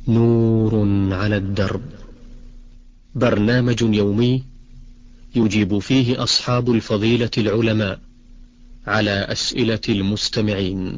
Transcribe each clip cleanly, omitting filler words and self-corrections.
نور على الدرب، برنامج يومي يجيب فيه أصحاب الفضيلة العلماء على أسئلة المستمعين.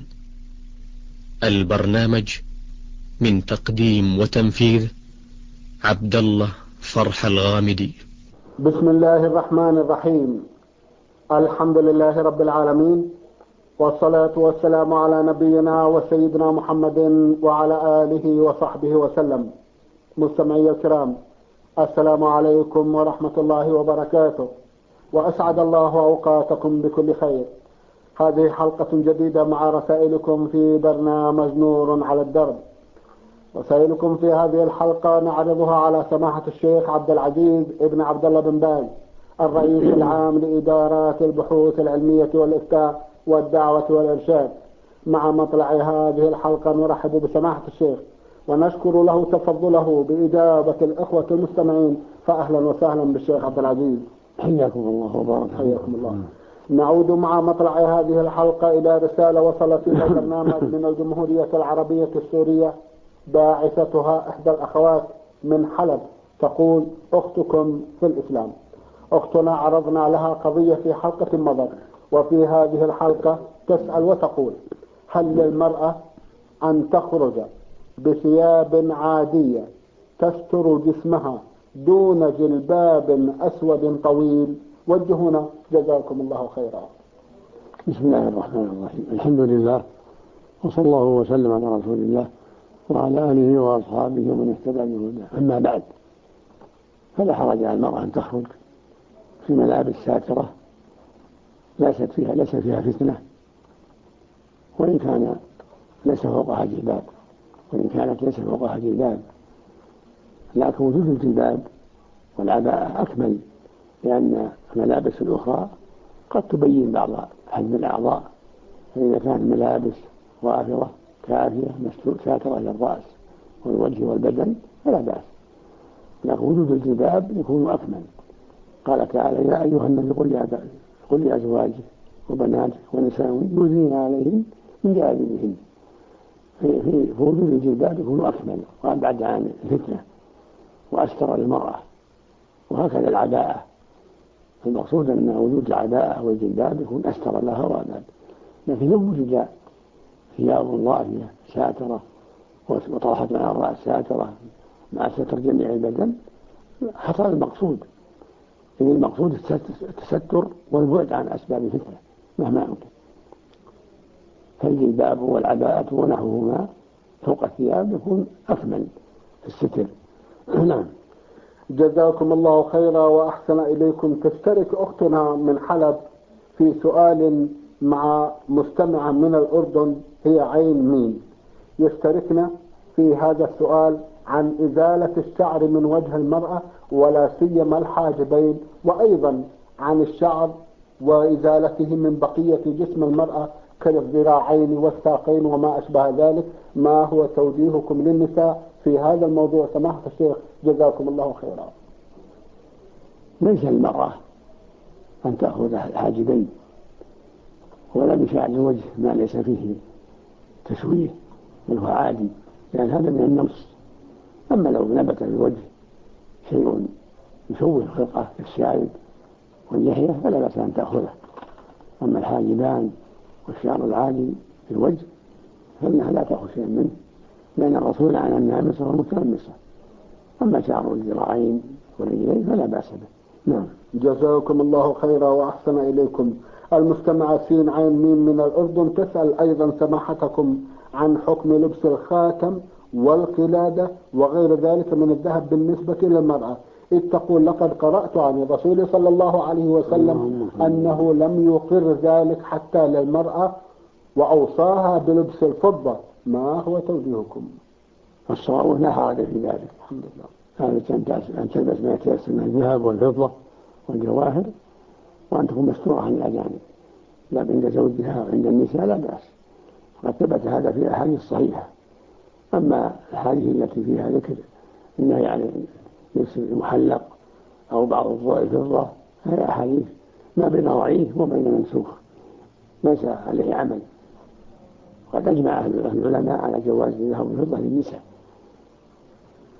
البرنامج من تقديم وتنفيذ عبد الله فرح الغامدي. بسم الله الرحمن الرحيم. الحمد لله رب العالمين، والصلاة والسلام على نبينا وسيدنا محمد وعلى آله وصحبه وسلم. مستمعي الكرام، السلام عليكم ورحمة الله وبركاته، وأسعد الله أوقاتكم بكل خير. هذه حلقة جديدة مع رسائلكم في برنامج نور على الدرب. رسائلكم في هذه الحلقة نعرضها على سماحة الشيخ عبد العزيز ابن عبد الله بن باز، الرئيس العام لإدارات البحوث العلمية والإفتاء والدعوة والإرشاد. مع مطلع هذه الحلقة نرحب بسماحة الشيخ ونشكر له تفضله بإجابة الإخوة المستمعين، فأهلا وسهلا بالشيخ عبد العزيز. حياكم الله وبارك حياكم الله. نعود مع مطلع هذه الحلقة إلى رسالة وصلت إلى البرنامج من الجمهورية العربية السورية، باعثتها إحدى الأخوات من حلب، تقول: أختكم في الإسلام. أختنا عرضنا لها قضية في حلقة مضت، وفي هذه الحلقة تسأل وتقول: هل للمرأة أن تخرج بثياب عادية تستر جسمها دون جلباب أسود طويل؟ وجهونا جزاكم الله خيرا. بسم الله الرحمن الرحيم. الحمد لله، وصلى الله وسلم على رسول الله وعلى آله وأصحابه ومن اهتدى بهداه. أما بعد، فلا حرج على المرأة أن تخرج في ملابس ساترة ليس فيها فتنة، وإن كان ليس فوقها جلباب، وإن كانت ليس فوقها جلباب، لكن وجود الجلباب والعباءة أكمل، لأن الملابس الأخرى قد تبين بعض حجم الأعضاء، فإذا كانت الملابس وافرة كافية ساترة للرأس والوجه والبدن فلا بأس، لكن وجود الجلباب يكون أكمل. قال تعالى: يا أيها النبي قل لأزواجك وبناتك ونساء يدنين عليهم من جلابيبهن. في وجود الجلباب يكون أكمل وأبعد عن الفتنة وأستر للمرأة. وهكذا العباءة، المقصود أن وجود العباءة والجلباب يكون أستر لها وأبعد. لكن لو وجد ثياب ضافية ساترة وطرحت على الرأس ساترة مع ستر جميع البدن حصل المقصود. إذن المقصود التستر والبعد عن أسباب الفتنة مهما أمكن. فالجلباب والعباءة ونحوهما فوق الثياب يكون أكمل في الستر. نعم. جزاكم الله خيرا وأحسن إليكم. تشترك أختنا من حلب في سؤال مع مستمعة من الأردن، هي عين مين. يشتركنا في هذا السؤال عن إزالة الشعر من وجه المرأة ولا سيما الحاجبين، وأيضا عن الشعر وإزالته من بقية جسم المرأة كالذراعين والساقين وما أشبه ذلك. ما هو توجيهكم للنساء في هذا الموضوع سماحة الشيخ؟ جزاكم الله خيرا. ليس المرأة أن تأخذ الحاجبين ولا بشعر الوجه ما ليس فيه تشويه، بل هو عادي، لأن هذا من النمص. أما لو نبت في الوجه شيء يشوه الخلقة كالشارب واللحية فلا بأس أن تأخذه. أما الحاجبان والشعر العادي في الوجه فإنها لا تأخذ شيئا منه، لأن الرسول عن النامصة والمتنمصة. أما شعر الذراعين والرجلين فلا بأس به. نعم. جزاكم الله خيرا وأحسن إليكم. المستمعة سين عين ميم من الأردن تسأل أيضا سماحتكم عن حكم لبس الخاتم والقلادة وغير ذلك من الذهب بالنسبة للمرأة، إذ تقول: لقد قرأت عن الرسول صلى الله عليه وسلم أنه لم يقر ذلك حتى للمرأة وأوصاها بلبس الفضة. ما هو توجيهكم؟ الصواب لا حرج في ذلك. الحمد لله. أن تلبس ما يتيسر من الذهب والفضة والجواهر، وأن تكون مستورة عن الأجانب، لا عند زوجها وعند النساء لا بأس. وقد ثبت هذا في أحاديث صحيحة. أما الحديث التي فيها ذكر إنه يعني لبس المحلق أو بعض الفضة هي أحاديث ما بين ضعيف وبين منسوخ ليس عليه عمل. قد أجمع العلماء على جواز الذهب والفضة للنساء،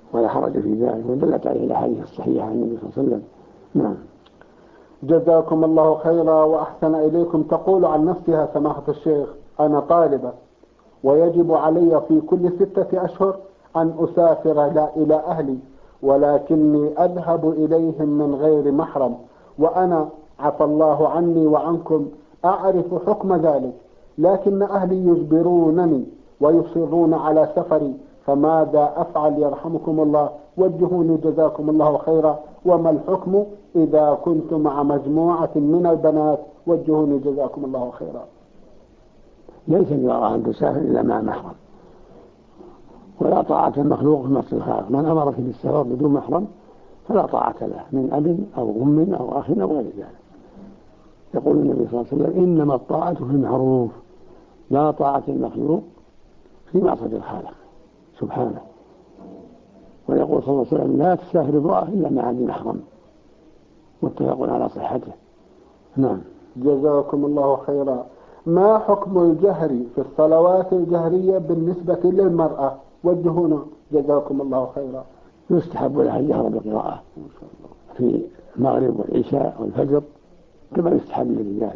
ولا حرج في ذلك، ودلت عليه الأحاديث الصحيحة عن النبي صلى الله عليه وسلم. نعم. جزاكم الله خيرا وأحسن إليكم. تقول عن نفسها سماحة الشيخ: أنا طالبة ويجب علي في كل 6 أشهر أن أسافر إلى أهلي، ولكني أذهب إليهم من غير محرم، وأنا عفى الله عني وعنكم أعرف حكم ذلك، لكن أهلي يجبرونني ويصرون على سفري، فماذا أفعل يرحمكم الله؟ وجهوني جزاكم الله خيرا. وما الحكم إذا كنت مع مجموعة من البنات؟ وجهوني جزاكم الله خيرا. ليس جرى أن تسافر إلا مع محرم، ولا طاعة المخلوق في معصية الخالق. من أمرك بالسفر بدون محرم فلا طاعة له من أب أو أم أو أخ أو غير ذلك. يقول النبي صلى الله عليه وسلم: إنما الطاعة في المعروف، لا طاعة المخلوق في معصية الخالق سبحانه. ويقول صلى الله عليه وسلم: لا تسافر امرأة إلا مع ذي محرم، متفق على صحته. نعم. جزاكم الله خيرا. ما حكم الجهر في الصلوات الجهرية بالنسبة للمرأة؟ وجهونا جزاكم الله خيرا. يستحب لها الجهر بالقراءة في المغرب والعشاء والفجر كما يستحب للرجال،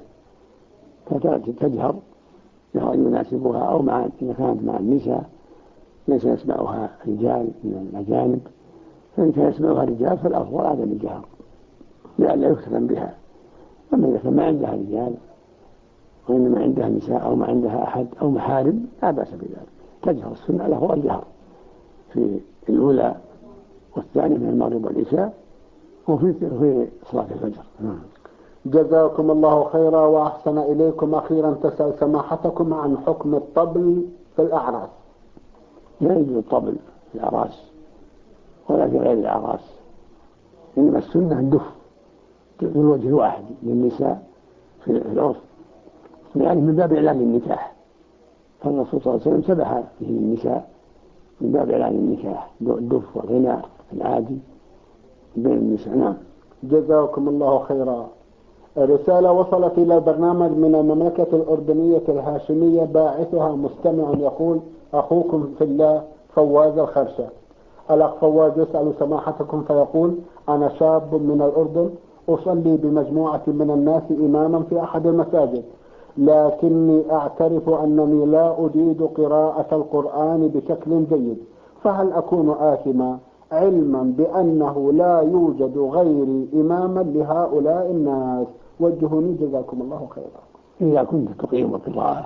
فتجهر جهرا يناسبها، أو إذا كانت مع النساء ليس يسمعها رجال من الأجانب، فإن كان يسمعها رجال فالأفضل عدم الجهر لئلا يفتن بها. أما إذا كان ما عندها رجال وإنما عندها نساء أو ما عندها أحد أو محارم لا بأس بذلك، تجهر. السنة له الجهر في الأولى والثانية من المغرب والعشاء وفي صلاة الفجر. جزاكم الله خيرا وأحسن إليكم. أخيرا تسأل سماحتكم عن حكم الطبل في الأعراس. لا يجوز الطبل في الأعراس ولا في غير الأعراس، إنما السنة الدف في الوجه الواحد للنساء في العرف، يعني من باب إعلان النكاح، فالرسول صلى الله عليه وسلم سبح به النساء من باب إعلان النكاح، الدف والغناء العادي بين النساء. نعم. جزاكم الله خيرا. رسالة وصلت إلى البرنامج من المملكة الأردنية الهاشمية، باعثها مستمع يقول: أخوكم في الله فواز الخرشة. الأخ فواز يسأل سماحتكم فيقول: أنا شاب من الأردن أصلي بمجموعة من الناس إماما في أحد المساجد، لكني أعترف أنني لا أجيد قراءة القرآن بشكل جيد، فهل أكون آثما علما بأنه لا يوجد غيري إماما لهؤلاء الناس؟ وجهوني جزاكم الله خيرا. إذا كنت تقيم القراءة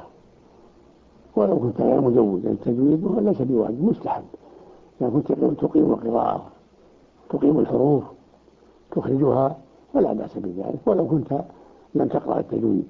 ولو كنت غير مجود، التجويد ليس بواجب، مستحب. إذا كنت تقيم القراءة تقيم الحروف تخرجها فلا بأس بذلك، ولو كنت لم تقرأ التجويد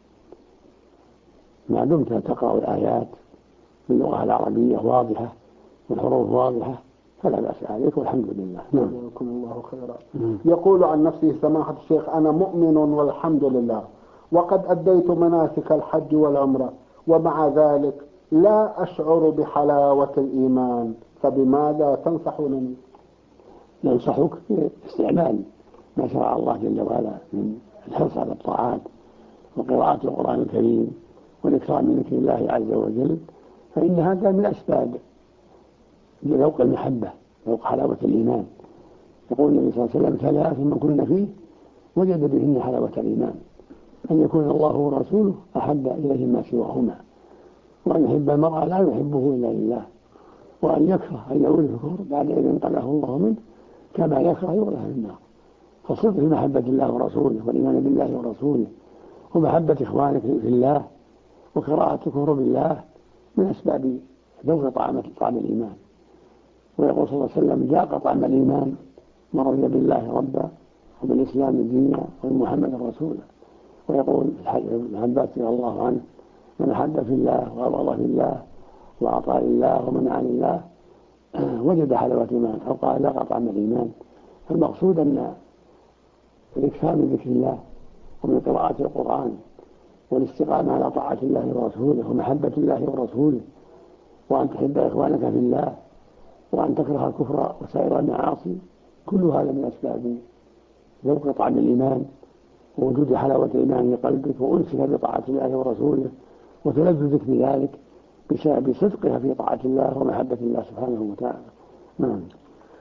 ما دمت تقرأ الآيات باللغة العربية واضحة والحروف واضحة فلا بأس عليك، والحمد لله. جزاكم الله خيرا. يقول عن نفسه سماحة الشيخ: أنا مؤمن والحمد لله، وقد أديت مناسك الحج والعمرة، ومع ذلك لا أشعر بحلاوة الإيمان، فبماذا تنصحونني؟ ننصحك باستعمال ما شرع الله جل وعلا من الحرص على الطاعات وقراءة القرآن الكريم والإكثار من ذكر الله عز وجل، فإن هذا من أسباب ذوق المحبة، ذوق حلاوة الإيمان. يقول النبي صلى الله عليه وسلم: 3 من كن فيه وجد بهن حلاوة الإيمان: أن يكون الله ورسوله أحب إليه ما سواهما، وأن يحب المرء لا يحبه إلا لله، وأن يكره أن يعود في الكفر بعد أن ينقذه الله منه كما يكره يغرق في النار. فالصدق في محبة الله ورسوله والإيمان بالله ورسوله ومحبة إخوانك في الله وكراهة الكفر بالله من أسباب ذوق طعم الإيمان. ويقول صلى الله عليه وسلم: ذاق طعم الإيمان من رضي بالله ربا وبالإسلام دينا وبمحمد رسولا. ويقول ابن عباس رضي الله عنه: من أحب في الله وأبغض في الله وأعطى لله ومنع لله وجد حلاوة الإيمان، أو قال ذاق طعم الإيمان. فالمقصود أن الإكثار من ذكر الله ومن قراءة القرآن والاستقامة على طاعة الله ورسوله ومحبة الله ورسوله، وأن تحب إخوانك في الله، وأن تكره الكفر وسائر المعاصي، كل هذا من أسباب ذوق طعم الإيمان ووجود حلاوة الإيمان في قلبك وأنسك بطاعة الله ورسوله وتلذذك بذلك بسبب صدقها في طاعة الله ومحبة الله سبحانه وتعالى. نعم.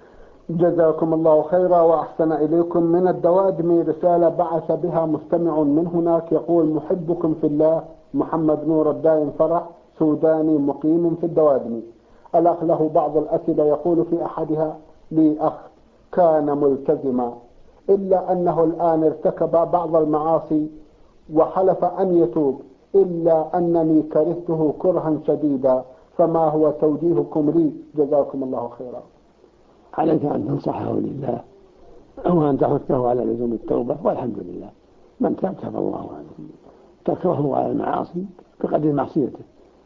جزاكم الله خيرا وأحسن إليكم. من الدوادم رسالة بعث بها مستمع من هناك يقول: محبكم في الله، محمد نور الدائم فرح، سوداني مقيم في الدوادم. الأخ له بعض الأسئلة، يقول في أحدها: لي أخ كان ملتزما إلا أنه الآن ارتكب بعض المعاصي وحلف أن يتوب، إلا أنني كرهته كرها شديدا، فما هو توجيهكم لي؟ جزاكم الله خيرا. عليك أن تنصحه لله أو أن تحثه على لزوم التوبة، والحمد لله. من تاب تاب الله عنه. تكرهه على المعاصي بقدر معصيته،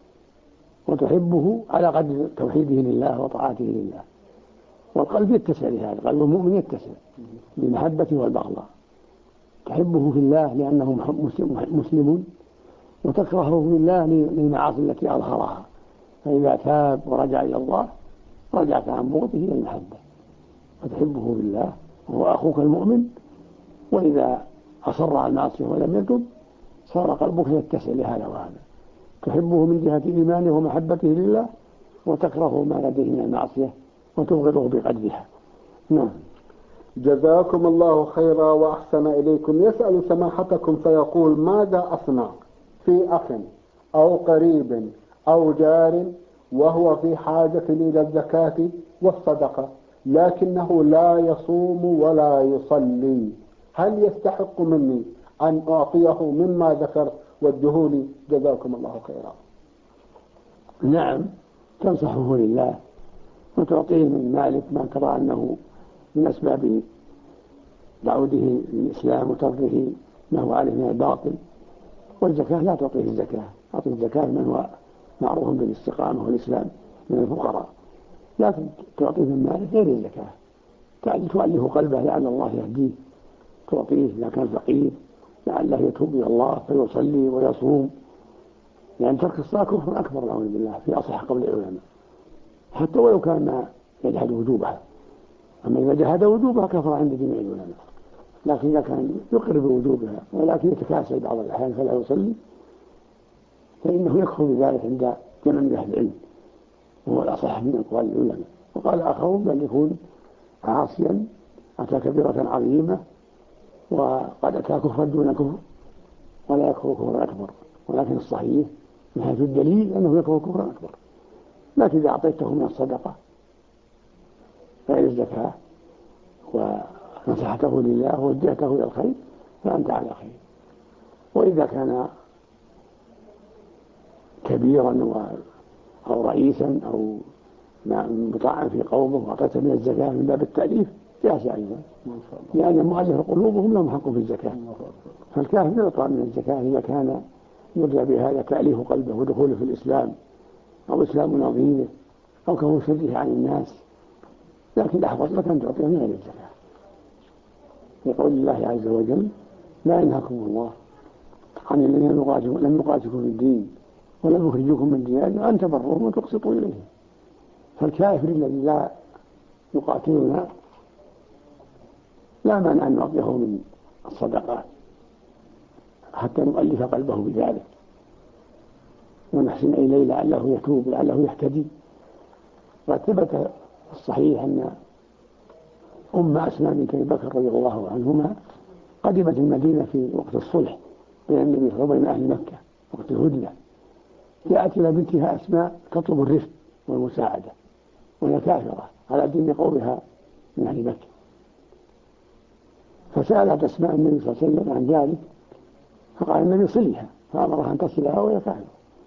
وتحبه على قدر توحيده لله وطاعته لله. والقلب يتسع لهذا، قلب المؤمن يتسع للمحبة والبغضاء. تحبه في الله لأنه مسلم، وتكرهه في الله للمعاصي التي أظهرها. فإذا تاب ورجع إلى الله رجعت عن بغضه إلى المحبة. فتحبه في الله وهو أخوك المؤمن، وإذا أصر على المعصية ولم يتب صار قلبك يتسع لهذا وهذا. تحبه من جهة إيمانه ومحبته لله، وتكره ما لديه من المعصية وتبغضه بقدرها. نعم. جزاكم الله خيرا وأحسن إليكم. يسأل سماحتكم فيقول: ماذا أصنع في أخ أو قريب أو جار وهو في حاجة إلى الزكاة والصدقة، لكنه لا يصوم ولا يصلي؟ هل يستحق مني أن أعطيه مما ذكر والدهولي؟ جزاكم الله خيرا. نعم، تنصحه لله وتعطيه من مالك ما ترى أنه من أسباب دعوته للإسلام وتركه ما هو عليه من الباطل. والزكاة لا تعطيه الزكاة، أعطي الزكاة من هو معروف بالاستقامة والإسلام من الفقراء، لكن تعطيه من مالك غير الزكاة. تؤلف قلبه لعل الله يهديه، تعطيه إذا كان فقير لعله يتوب إلى الله فيصلي ويصوم، لأن ترك الصلاة كفر أكبر نعوذ بالله في أصح قول العلماء، حتى ولو كان ما يجحد وجوبها. أما إذا جحد وجوبها كفر عند جميع العلماء. لكن إذا كان يقر بوجوبها ولكن يتكاسل بعض الأحيان فلا يصلي، فإنه يكفر بذلك عند جمع من أهل العلم، وهو الأصح من أقوال العلماء. وقال آخرون بل يكون عاصيا أتى كبيرة عظيمة وقد أتى كفرا دون كفر ولا يكفر كفرا أكبر، ولكن الصحيح من حيث الدليل أنه يكفر كفرا أكبر. لكن إذا أعطيته من الصدقة غير الزكاة ونصحته لله ووجهته إلى الخير فأنت على خير. وإذا كان كبيرا أو رئيسا أو مطاعا في قومه وأعطيته من الزكاة من باب التأليف جاز أيضا، لأن مؤلف قلوبهم لهم حق في الزكاة. فالكافر يعطى من الزكاة إذا كان يرجى بهذا تأليف قلبه ودخوله في الإسلام أو إسلام نظيره أو كونه شره عن الناس، لكن الأحوط لك أن تعطيه من غير الزكاة، لقول الله عز وجل: لا ينهاكم الله عن الذين لم يقاتلوكم في الدين ولم يخرجوكم من دياركم أن تبروهم وتقسطوا إليهم. فالكافر الذي لا يقاتلنا لا مانع أن نعطيه من الصدقات حتى نؤلف قلبه بذلك ونحسن إليه لعله يتوب لعله يهتدي. وثبت الصحيح أن أم أسماء بنت أبي بكر رضي الله عنهما قدمت المدينة في وقت الصلح بين النبي وبين أهل مكة وقت الهدنة، جاءت إلى بنتها أسماء تطلب الرفق والمساعدة وهي كافرة على دين قومها من أهل مكة، فسألت أسماء النبي صلى الله عليه وسلم عن ذلك، فقال النبي: صلها، فأمرها أن تصلها وهي كافرة،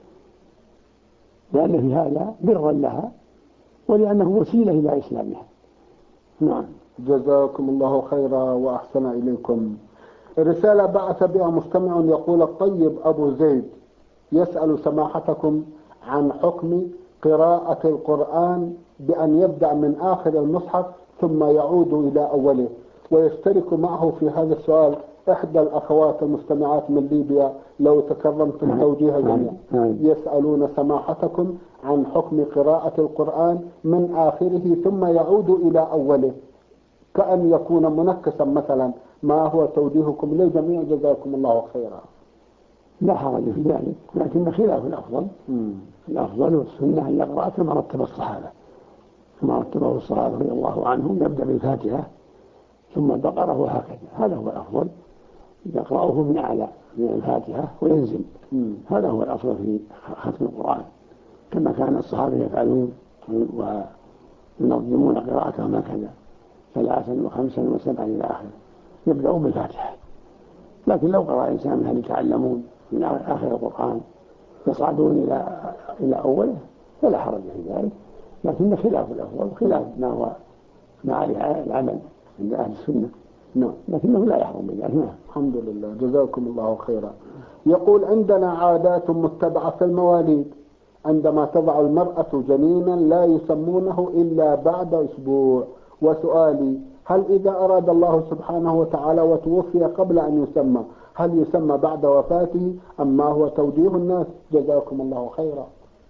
لأن في هذا برا لها ولأنه وسيلة إلى إسلامها. نعم. جزاكم الله خيرا وأحسن إليكم. رسالة بعث بها مستمع يقول: الطيب أبو زيد يسأل سماحتكم عن حكم قراءة القرآن بأن يبدأ من آخر المصحف ثم يعود إلى أوله. ويشترك معه في هذا السؤال إحدى الأخوات المستمعات من ليبيا، لو تكرمت التوجيه جميعا. يسألون سماحتكم عن حكم قراءة القرآن من آخره ثم يعود إلى أوله كأن يكون منكسا مثلا. ما هو توجيهكم للجميع؟ جزاكم الله خيرا. لا حرج في ذلك، لكن خلاف الأفضل. الأفضل والسنة أن يقرأ كما رتب الصحابة، كما رتبه الصحابة رضي الله عنهم، يبدأ بالفاتحة ثم البقرة وهكذا. هذا هو الأفضل، يقرأه من أعلى من الفاتحة وينزل. هذا هو الأصل في ختم القرآن، كما كان الصحابة يفعلون وينظمون قراءتهم هكذا 3 و5 و7 إلى آخره، يبدأون بالفاتحة. لكن لو قرأ إنسان من هل يتعلمون من آخر القرآن يصعدون إلى أوله فلا حرج في ذلك، لكن خلاف الأفضل وخلاف ما هو مع عليه العمل عند أهل السنة. لكنه لا يحرم بذلك. الحمد لله، جزاكم الله خيرا. يقول: عندنا عادات متبعة في المواليد، عندما تضع المرأة جنينا لا يسمونه إلا بعد أسبوع، وسؤالي: هل إذا أراد الله سبحانه وتعالى وتوفي قبل أن يسمى هل يسمى بعد وفاته أم ما هو توجيه الناس؟ جزاكم الله خيرا.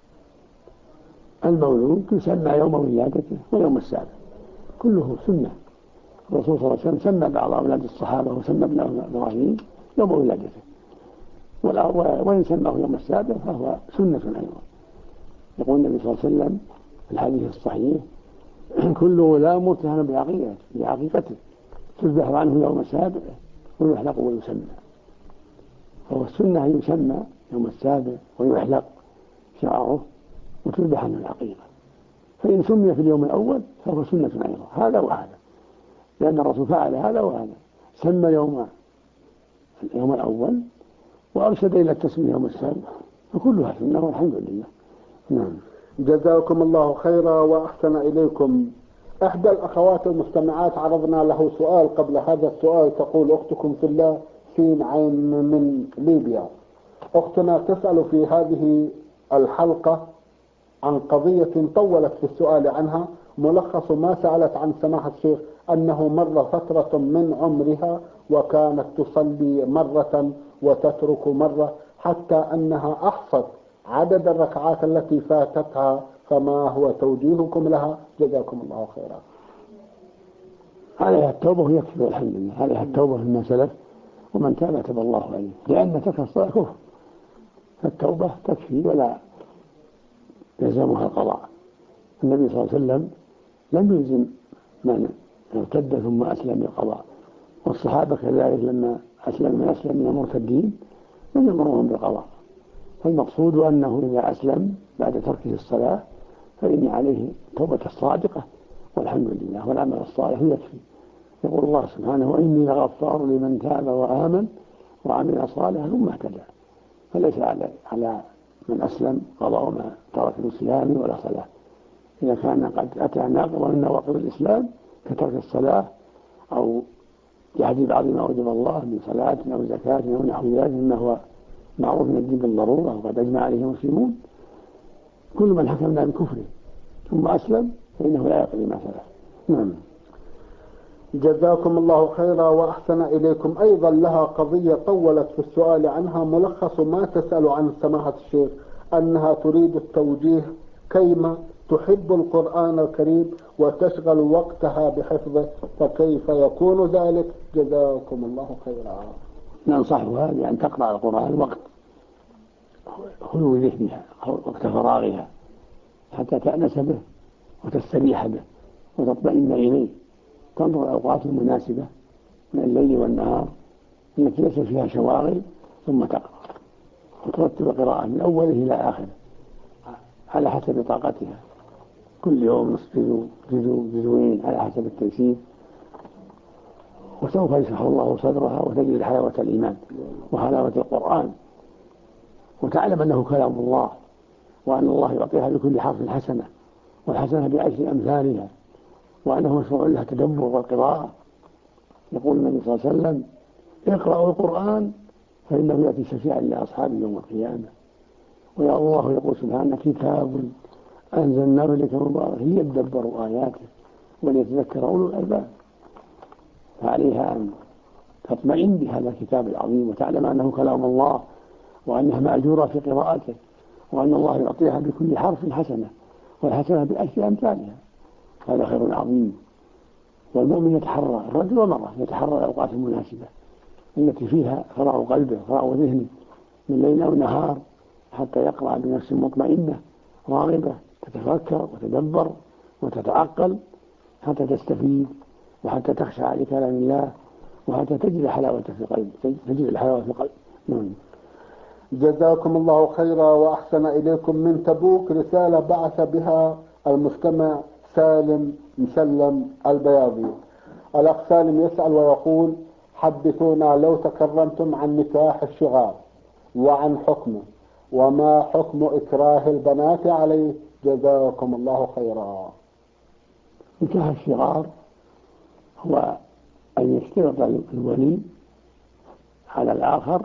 المولود يسمى يوم ولادته ويوم السابع، كله سنة. الرسول صلى الله عليه وسلم سمى بعض أولاد الصحابة وسمى ابن إبراهيم يوم ولادته، وإن سماه يوم السابع فهو سنة أيضا. يقول النبي صلى الله عليه وسلم في الحديث الصحيح: كل غلام مرتهن بعقيقته تذبح عنه يوم السابع ويحلق ويسمى. فهو السنة أن يسمى يوم السابع ويحلق شعره وتذبح عنه العقيقة. فإن سمي في اليوم الأول فهو سنة أيضا، هذا وهذا، لأن الرسول فعل هذا وهذا، سمى يوم الأول وأرشد إلى التسمية يوم السابع، فكلها سنة والحمد لله. جزاكم الله خيرا وأحسن إليكم. إحدى الأخوات المستمعات عرضنا له سؤال قبل هذا السؤال، تقول أختكم في الله سين عين من ليبيا: أختنا تسأل في هذه الحلقة عن قضية طولت في السؤال عنها. ملخص ما سألت عن سماحة الشيخ أنه مر فترة من عمرها وكانت تصلي مرة وتترك مرة، حتى أنها أحصت عدد الركعات التي فاتتها، فما هو توجيهكم لها؟ جزاكم الله خيرا. عليها التوبة يكفي والحمد لله، عليها التوبة مما سلف، ومن تاب تاب الله عليه، لأن ترك الصلاة كفر، فالتوبة تكفي ولا يلزمها القضاء. النبي صلى الله عليه وسلم لم يلزم من ارتد ثم أسلم بالقضاء، والصحابة كذلك لما أسلم من المرتدين لم يأمرهم بالقضاء. فالمقصود أنه إذا أسلم بعد تركه الصلاة فإن عليه توبة الصادقة والحمد لله، والعمل الصالح يكفي. يقول الله سبحانه: وإني لغفار لمن تاب وآمن وعمل صالحا ثم اهتدى. فليس على من أسلم قضاء ما ترك الإسلام ولا صلاة، إذا كان قد أتى ناقضا من نواقض الإسلام كترك الصلاة أو جحد بعض ما أوجب الله من صلاة أو زكاة أو نحو ذلك مما هو معروف من الدين بالضرورة وقد أجمع عليه المسلمون. كل من حكمنا بكفره ثم أسلم فإنه لا يقضي ما سلف. جزاكم الله خيرا وأحسن إليكم. أيضا لها قضية طولت في السؤال عنها. ملخص ما تسأل عن سماحة الشيخ أنها تريد التوجيه كيما تحب القرآن الكريم وتشغل وقتها بحفظه، فكيف يكون ذلك؟ جزاكم الله خيرا. ننصحها بأن تقرأ القرآن وقت خلو ذهنها أو وقت فراغها حتى تأنس به وتستريح به وتطمئن إليه، تنظر الأوقات المناسبة من الليل والنهار التي ليس فيها شواغل، ثم تقرأ وترتب القراءة من أوله إلى آخره على حسب طاقتها، كل يوم نصف جزء على حسب التيسير، وسوف يشرح الله صدرها وتجد حلاوة الإيمان وحلاوة القرآن، وتعلم أنه كلام الله، وأن الله يعطيها بكل حرف حسنة، والحسنة بعشر أمثالها، وأنه مشروع لها التدبر والقراءة. يقول النبي صلى الله عليه وسلم: اقرأوا القرآن فإنه يأتي شفيعا لأصحابه يوم القيامة. ويا الله يقول سبحانه: كتاب أنزلناه إليك مبارك ليدبروا آياته وليتذكر أولو الألباب. فعليها أن تطمئن بهذا الكتاب العظيم وتعلم أنه كلام الله، وأنها مأجورة في قراءته، وأن الله يعطيها بكل حرف حسنة، والحسنة بعشر أمثالها. هذا خير عظيم. والمؤمن يتحرى، الرجل والمرأة يتحرى الأوقات المناسبة التي فيها فراغ قلبه فراغ ذهنه من ليل أو نهار، حتى يقرأ بنفس مطمئنة راغبة تتفكر وتدبر وتتعقل حتى تستفيد وحتى تخشى لكلام الله وحتى تجد حلاوة في القلب تجد الحلاوة في القلب. جزاكم الله خيرا وأحسن إليكم. من تبوك رسالة بعث بها المستمع سالم مسلم البياضي. الأخ سالم يسأل ويقول: حدثونا لو تكرمتم عن نكاح الشغار وعن حكمه، وما حكم إكراه البنات عليه، جزاكم الله خيرا. نكاح الشغار هو أن يشترط الولي على الآخر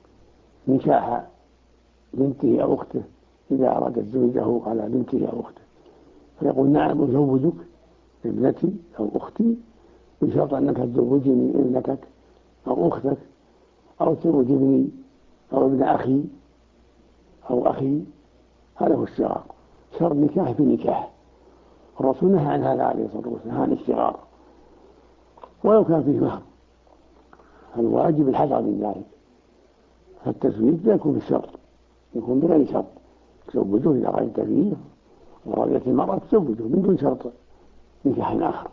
نكاح بنته أو أخته إذا أراد زوجه على بنته أو أخته، فيقول: نعم أزوجك ابنتي أو أختي بشرط أنك تزوجني ابنتك أو أختك، أو تزوج ابني أو ابن أخي أو أخي. هذا هو الشغار، شرط نكاح في نكاح. الرسول نهى عن هذا عليه الصلاة والسلام، عن الشغار، ولو كان فيه مهر. الواجب الحذر من ذلك. فالتزويج لا يكون بالشرط، يكون بغير شرط. تزوجه إذا رأيت فيه ورأيت المرأة تزوجه من دون شرط نكاح آخر.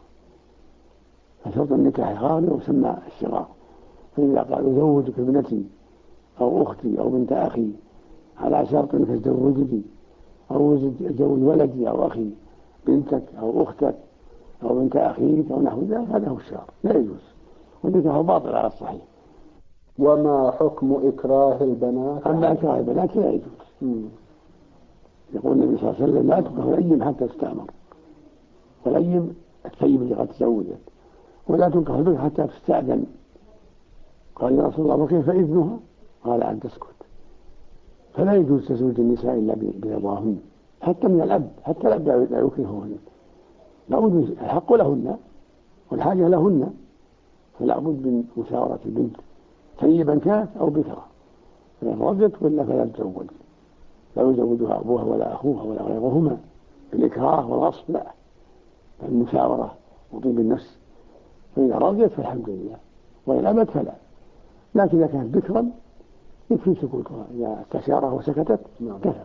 فشرط النكاح غالي وسمى الشغار. فإذا قال: أزوجك ابنتي أو أختي أو بنت أخي على شرط أنك تزوجني، أو أزوج ولدي أو أخي بنتك أو أختك أو بنت أخيك أو نحو ذلك، هذا هو الشغار، لا يجوز، والنكاح باطل على الصحيح. وما حكم إكراه البنات؟ أما إكراه البنات لا يجوز. يقول النبي صلى الله عليه وسلم: لا تكره الأيم حتى تستأمر. والأيم الثيب اللي قد تزوجت. ولا تنكح البنت حتى تستأذن. قال: يا رسول الله وكيف إذنها؟ قال: أن تسكت. فلا يجوز تزوج النساء إلا برضاهن، حتى من الأب، حتى الأب لا يكرههن، لابد الحق لهن والحاجة لهن، فلا بد من مشاورة البنت ثيبا كانت أو بكرا، فإن رضت ولا فلا تزوج. لا يزوجها أبوها ولا أخوها ولا غيرهما بالإكراه والغصب، لا، بالمشاورة وطيب النفس. فإذا رضيت فالحمد لله، وإن أبت فلا. لكن إذا كانت بكرا يكفي سكوتها، إذا استشارها وسكتت كفى.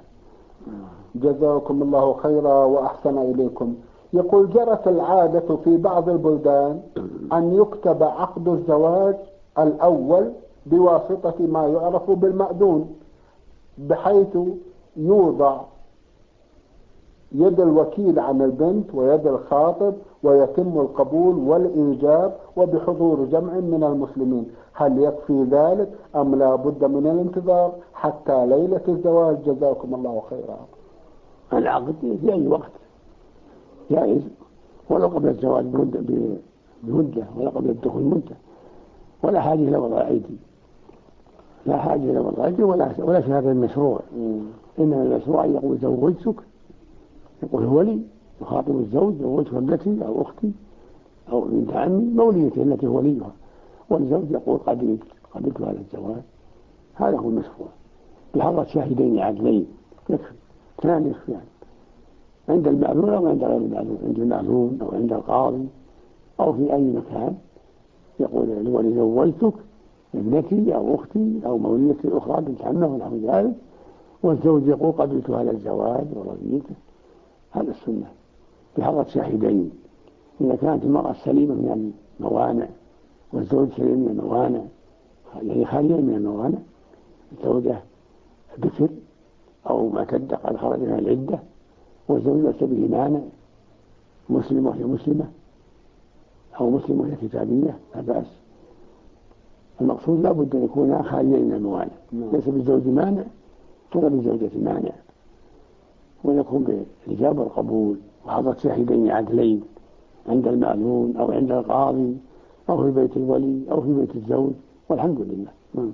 جزاكم الله خيرا وأحسن إليكم. يقول: جرت العادة في بعض البلدان أن يكتب عقد الزواج الأول بواسطة ما يعرف بالمأذون، بحيث يوضع يد الوكيل عن البنت ويد الخاطب، ويتم القبول والإيجاب وبحضور جمع من المسلمين. هل يكفي ذلك أم لا بد من الانتظار حتى ليلة الزواج؟ جزاكم الله خيرا. العقد في أي وقت جائز، ولو قبل الزواج بمدة، ولا قبل الدخول مدة، ولا حاجة إلى وضع أيدي، لا حاجة إلى وضع أيدي ولا شهادة المشروع. إنما المشروع أن يقول: زوجتك، يقول هو لي يخاطب الزوج: زوجتك ابنتي أو أختي أو بنت عمي موليتي التي هو وليها، والزوج يقول: قبلت هذا الزواج. هذا هو المشروع، بحضرة شاهدين عدلين يكفي، اثنان يكفيان، عند المأذون أو عند غير المأذون، عند المأذون أو عند القاضي أو في أي مكان. يقول الولي: زوجتك ابنتي أو أختي أو موليتي الأخرى بنت عمه ونحو ذلك، والزوج يقول: قبلت هذا الزواج ورضيته. هذا السنة بحضرة شاهدين. إذا كانت المرأة سليمة من الموانع والزوج سليم من الموانع، يعني خالية من الموانع، الزوجة بكر أو ما تدق قد خرج من العدة، والزوج ليس به مانع، مسلم وهي مسلمة أو مسلم وهي كتابية، لا بأس. المقصود لا بد أن يكون خاليا من الموانع، ليس بالزوج مانع ولا بالزوجة مانع، ويكون بالإجابة والقبول وحضرة شاهدين عدلين عند المأذون أو عند القاضي أو في بيت الولي أو في بيت الزوج، والحمد لله.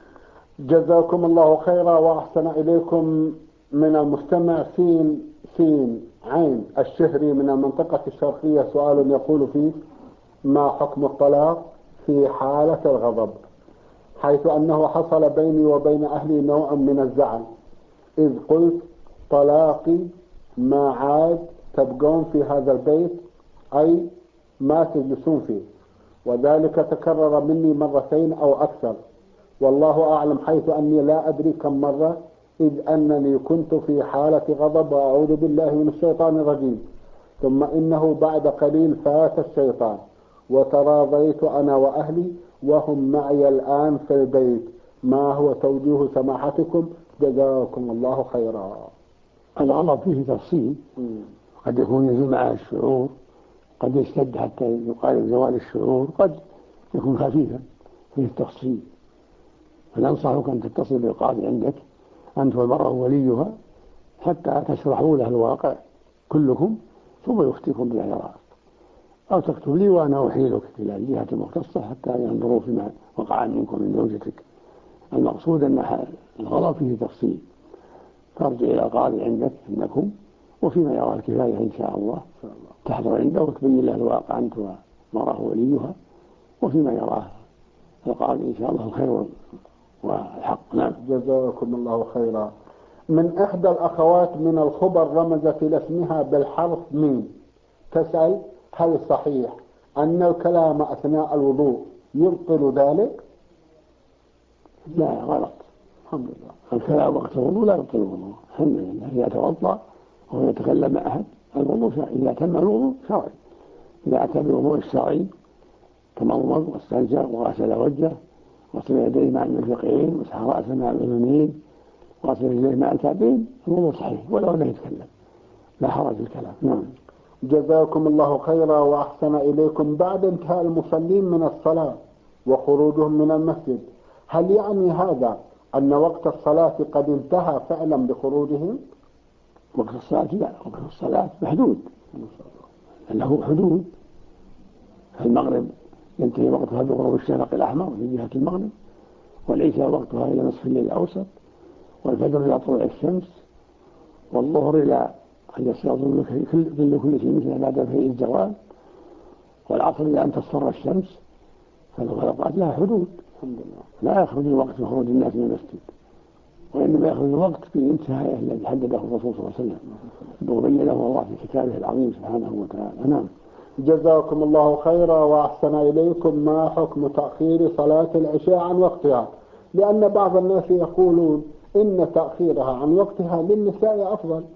جزاكم الله خيرا وأحسن إليكم. من المستمع سين عين الشهري من المنطقة الشرقية سؤال يقول فيه: ما حكم الطلاق في حالة الغضب، حيث أنه حصل بيني وبين أهلي نوع من الزعل، إذ قلت: طلاقي ما عاد تبقون في هذا البيت، أي ما تجلسون فيه، وذلك تكرر مني مرتين أو أكثر، والله أعلم، حيث أني لا أدري كم مرة، إذ أنني كنت في حالة غضب وأعوذ بالله من الشيطان الرجيم. ثم إنه بعد قليل فات الشيطان وتراضيت أنا وأهلي وهم معي الآن في البيت. ما هو توجيه سماحتكم؟ جزاكم الله خيرا. الغضب فيه تفصيل، قد يكون يزول معه الشعور، قد يشتد حتى يقارب زوال الشعور، قد يكون خفيفا فيه التفصيل. فننصحك أن تتصل بالقاضي عندك أنت والمرأة وليها حتى تشرحوا له الواقع كلكم ثم يفتيكم بما يرى، أو تكتب لي وأنا أحيلك إلى الجهة المختصة حتى ينظروا فيما وقع منكم من زوجتك. المقصود أن الغضب فيه تفصيل، فارجع إلى القاضي عندك إنكم وفيما يرى الكفاية إن شاء الله تحضر عنده وتبين له الواقع أنت ومرأة وليها وفيما يراه القاضي إن شاء الله الخير والحق. نعم. جزاكم الله خيرا. من إحدى الأخوات من الخبر رمزت إلى اسمها بالحرف ميم، تسأل: هل صحيح أن الكلام أثناء الوضوء يبطل ذلك؟ لا، غلط. الحمد لله. الكلام وقت الوضوء لا يبطل الوضوء، الحمد لله. إذا توضأ وهو يتكلم مع أحد الوضوء إذا تم الوضوء شرعي، إذا أتى بالوضوء الشرعي تمضمض واستنشق وغسل وجهه وغسل يديه مع المرفقين ومسح رأسه مع الأذنين وغسل رجليه مع الكعبين الوضوء صحيح ولو لا يتكلم، لا حرج في الكلام. نعم. جزاكم الله خيرا وأحسن إليكم. بعد انتهاء المصلين من الصلاة وخروجهم من المسجد، هل يعني هذا أن وقت الصلاة قد انتهى فعلا بخروجهم؟ وقت الصلاة لا، وقت الصلاة محدود، له حدود. المغرب ينتهي وقتها بغروب الشفق الأحمر في جهة المغرب، والعشاء وقتها إلى نصف الليل الأوسط، والفجر إلى طلوع الشمس، والظهر إلى أن يصير ظل كل شيء مثل بعد فيء الزوال، والعصر إلى أن تصفر الشمس. فالأوقات لها حدود. لا يخرج الوقت بخروج الناس من المسجد، وإنما يخرج الوقت في انتهاء الذي حدده الرسول صلى الله عليه وسلم وبينه الله في كتابه العظيم سبحانه وتعالى. نعم. جزاكم الله خيرا وأحسن إليكم. ما حكم تأخير صلاة العشاء عن وقتها؟ لأن بعض الناس يقولون إن تأخيرها عن وقتها للنساء أفضل.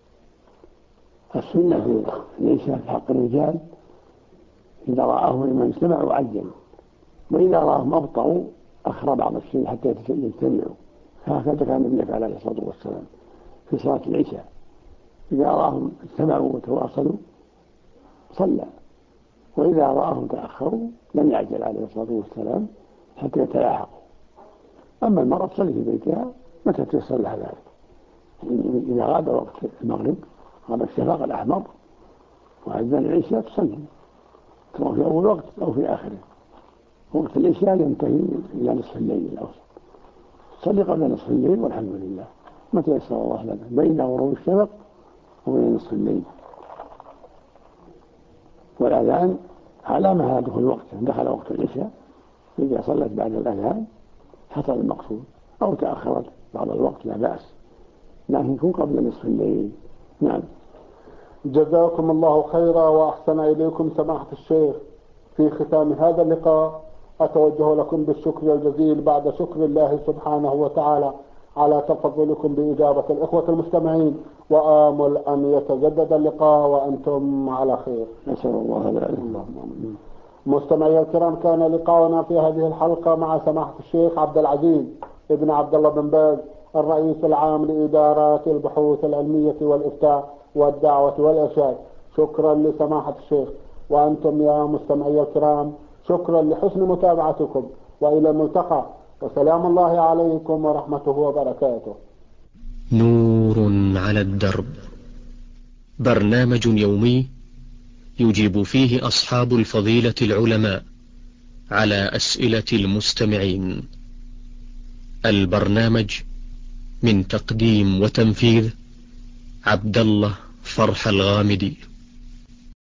السنة في العشاء في حق الرجال إذا رآهم لمن اجتمعوا عجل، وإذا رآهم أبطأوا أخر بعض الشيء حتى يجتمعوا. هكذا كان النبي عليه الصلاة والسلام في صلاة العشاء، إذا رآهم اجتمعوا وتواصلوا صلى، وإذا رآهم تأخروا لم يعجل عليه الصلاة والسلام حتى يتلاحقوا. أما المرأة تصلي في بيتها متى تيسر لها ذلك. إذا غاب وقت المغرب، غاب الشفق الأحمر وأذن العشاء تصلي، سواء في أول وقت أو في آخره. وقت العشاء ينتهي إلى نصف الليل الأوسط، تصلي قبل نصف الليل والحمد لله، متى يسر الله لنا بين غروب الشفق وبين نصف الليل. والأذان علامة على دخول الوقت، دخل وقت العشاء، إذا صلت بعد الأذان حصل المقصود، أو تأخرت بعض الوقت لا بأس، لكن يكون قبل نصف الليل. نعم. جزاكم الله خيرا وأحسن إليكم سماحة الشيخ. في ختام هذا اللقاء أتوجه لكم بالشكر الجزيل بعد شكر الله سبحانه وتعالى على تفضلكم بإجابة الإخوة المستمعين، وآمل أن يتجدد اللقاء وأنتم على خير. نسأل الله ذلك. مستمعي الكرام، كان لقاؤنا في هذه الحلقة مع سماحة الشيخ عبد العزيز ابن عبد الله بن باز، الرئيس العام لإدارات البحوث العلمية والإفتاء والدعوة والإرشاد. شكرا لسماحة الشيخ، وأنتم يا مستمعي الكرام شكرا لحسن متابعتكم، وإلى الملتقى، وسلام الله عليكم ورحمته وبركاته. نور على الدرب، برنامج يومي يجيب فيه أصحاب الفضيلة العلماء على أسئلة المستمعين. البرنامج من تقديم وتنفيذ عبد الله فرح الغامدي.